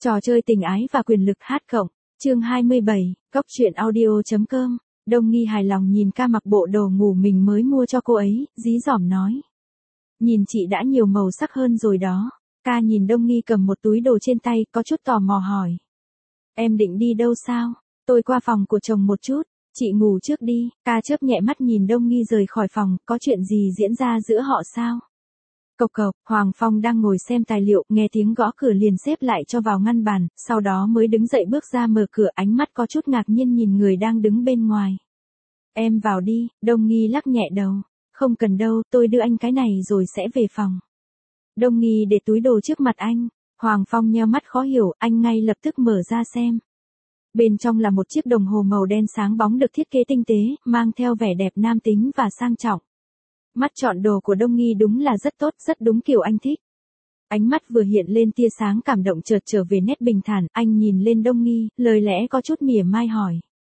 Trò chơi tình ái và quyền lực hát cộng. Chương 27, Cốc truyện audio.com. Đông Nghi hài lòng nhìn ca mặc bộ đồ ngủ mình mới mua cho cô ấy, dí dỏm nói. Nhìn chị đã nhiều màu sắc hơn rồi đó. Ca nhìn Đông Nghi cầm một túi đồ trên tay, có chút tò mò hỏi. Em định đi đâu sao? Tôi qua phòng của chồng một chút. Chị ngủ trước đi. Ca chớp nhẹ mắt nhìn Đông Nghi rời khỏi phòng, có chuyện gì diễn ra giữa họ sao? Cộc cộc, Hoàng Phong đang ngồi xem tài liệu, nghe tiếng gõ cửa liền xếp lại cho vào ngăn bàn, sau đó mới đứng dậy bước ra mở cửa, ánh mắt có chút ngạc nhiên nhìn người đang đứng bên ngoài. Em vào đi. Đông Nghi lắc nhẹ đầu. Không cần đâu, tôi đưa anh cái này rồi sẽ về phòng. Đông Nghi để túi đồ trước mặt anh. Hoàng Phong nheo mắt khó hiểu, anh ngay lập tức mở ra xem. Bên trong là một chiếc đồng hồ màu đen sáng bóng được thiết kế tinh tế, mang theo vẻ đẹp nam tính và sang trọng. Mắt chọn đồ của Đông Nghi đúng là rất tốt, rất đúng kiểu anh thích. Ánh mắt vừa hiện lên tia sáng cảm động chợt trở về nét bình thản, anh nhìn lên Đông Nghi, lời lẽ có chút mỉa mai hỏi.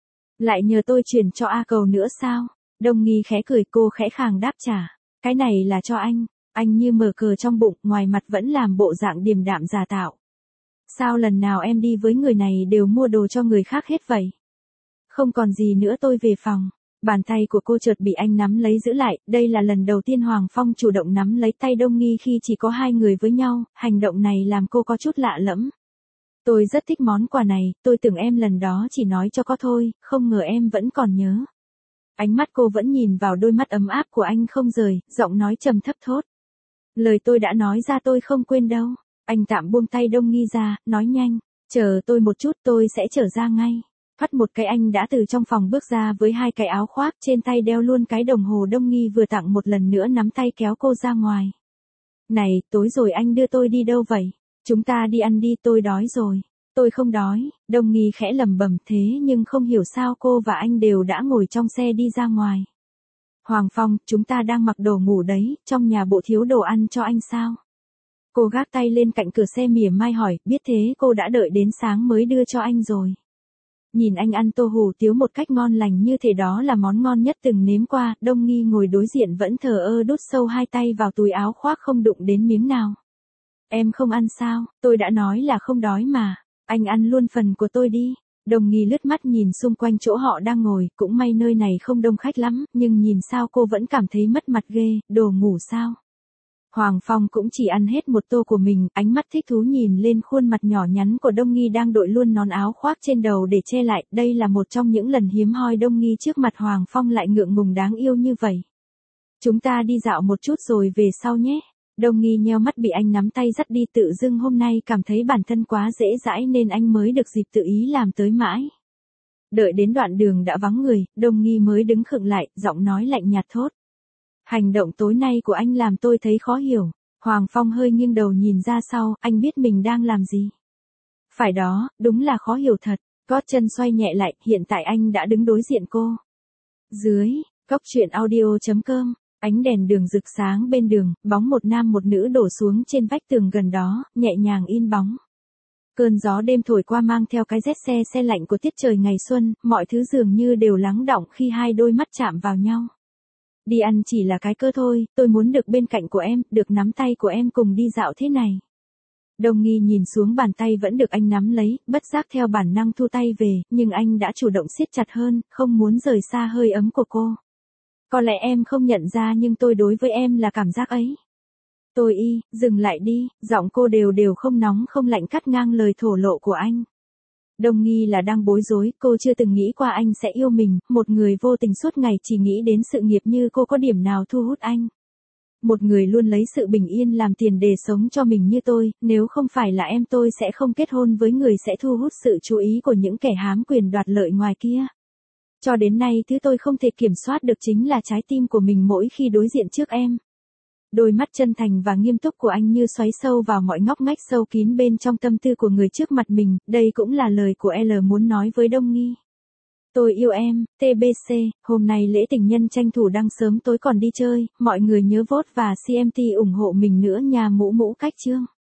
Lại nhờ tôi chuyển cho A Cầu nữa sao? Đông Nghi khẽ cười, cô khẽ khàng đáp trả. Cái này là cho anh. Anh như mở cờ trong bụng, ngoài mặt vẫn làm bộ dạng điềm đạm giả tạo. Sao lần nào em đi với người này đều mua đồ cho người khác hết vậy? Không còn gì nữa, tôi về phòng. Bàn tay của cô chợt bị anh nắm lấy giữ lại, đây là lần đầu tiên Hoàng Phong chủ động nắm lấy tay Đông Nghi khi chỉ có hai người với nhau, hành động này làm cô có chút lạ lẫm. Tôi rất thích món quà này, tôi tưởng em lần đó chỉ nói cho có thôi, không ngờ em vẫn còn nhớ. Ánh mắt cô vẫn nhìn vào đôi mắt ấm áp của anh không rời, giọng nói trầm thấp thốt. Lời tôi đã nói ra tôi không quên đâu. Anh tạm buông tay Đông Nghi ra, nói nhanh, chờ tôi một chút tôi sẽ trở ra ngay. Thoát một cái anh đã từ trong phòng bước ra với hai cái áo khoác, trên tay đeo luôn cái đồng hồ Đông Nghi vừa tặng, một lần nữa nắm tay kéo cô ra ngoài. Này, tối rồi anh đưa tôi đi đâu vậy? Chúng ta đi ăn đi, tôi đói rồi. Tôi không đói. Đông Nghi khẽ lẩm bẩm, thế nhưng không hiểu sao cô và anh đều đã ngồi trong xe đi ra ngoài. Hoàng Phong, chúng ta đang mặc đồ ngủ đấy, trong nhà bộ thiếu đồ ăn cho anh sao? Cô gác tay lên cạnh cửa xe mỉa mai hỏi, biết thế cô đã đợi đến sáng mới đưa cho anh rồi. Nhìn anh ăn tô hủ tiếu một cách ngon lành như thế, đó là món ngon nhất từng nếm qua. Đông Nghi ngồi đối diện vẫn thờ ơ đút sâu hai tay vào túi áo khoác không đụng đến miếng nào. Em không ăn sao? Tôi đã nói là không đói mà. Anh ăn luôn phần của tôi đi. Đông Nghi lướt mắt nhìn xung quanh chỗ họ đang ngồi, cũng may nơi này không đông khách lắm, nhưng nhìn sao cô vẫn cảm thấy mất mặt ghê, đồ ngủ sao? Hoàng Phong cũng chỉ ăn hết một tô của mình, ánh mắt thích thú nhìn lên khuôn mặt nhỏ nhắn của Đông Nghi đang đội luôn nón áo khoác trên đầu để che lại, đây là một trong những lần hiếm hoi Đông Nghi trước mặt Hoàng Phong lại ngượng ngùng đáng yêu như vậy. Chúng ta đi dạo một chút rồi về sau nhé. Đông Nghi nheo mắt bị anh nắm tay dắt đi, tự dưng hôm nay cảm thấy bản thân quá dễ dãi nên anh mới được dịp tự ý làm tới mãi. Đợi đến đoạn đường đã vắng người, Đông Nghi mới đứng khựng lại, giọng nói lạnh nhạt thốt. Hành động tối nay của anh làm tôi thấy khó hiểu. Hoàng Phong hơi nghiêng đầu nhìn ra sau, anh biết mình đang làm gì. Phải đó, đúng là khó hiểu thật. Gót chân xoay nhẹ lại, hiện tại anh đã đứng đối diện cô. Dưới, Cốc truyện audio.com. Ánh đèn đường rực sáng bên đường, bóng một nam một nữ đổ xuống trên vách tường gần đó, nhẹ nhàng in bóng. Cơn gió đêm thổi qua mang theo cái rét se lạnh của tiết trời ngày xuân, mọi thứ dường như đều lắng đọng khi hai đôi mắt chạm vào nhau. Đi ăn chỉ là cái cơ thôi, tôi muốn được bên cạnh của em, được nắm tay của em cùng đi dạo thế này. Đông Nghi nhìn xuống bàn tay vẫn được anh nắm lấy, bất giác theo bản năng thu tay về, nhưng anh đã chủ động siết chặt hơn, không muốn rời xa hơi ấm của cô. Có lẽ em không nhận ra nhưng tôi đối với em là cảm giác ấy. Dừng lại đi, giọng cô đều không nóng không lạnh cắt ngang lời thổ lộ của anh. Đông Nghi là đang bối rối, cô chưa từng nghĩ qua anh sẽ yêu mình, một người vô tình suốt ngày chỉ nghĩ đến sự nghiệp như cô có điểm nào thu hút anh. Một người luôn lấy sự bình yên làm tiền để sống cho mình như tôi, nếu không phải là em tôi sẽ không kết hôn với người sẽ thu hút sự chú ý của những kẻ hám quyền đoạt lợi ngoài kia. Cho đến nay thứ tôi không thể kiểm soát được chính là trái tim của mình mỗi khi đối diện trước em. Đôi mắt chân thành và nghiêm túc của anh như xoáy sâu vào mọi ngóc ngách sâu kín bên trong tâm tư của người trước mặt mình, đây cũng là lời của L muốn nói với Đông Nghi. Tôi yêu em, TBC, hôm nay lễ tình nhân tranh thủ đăng sớm tối còn đi chơi, mọi người nhớ vote và CMT ủng hộ mình nữa nha, mũ cách chương.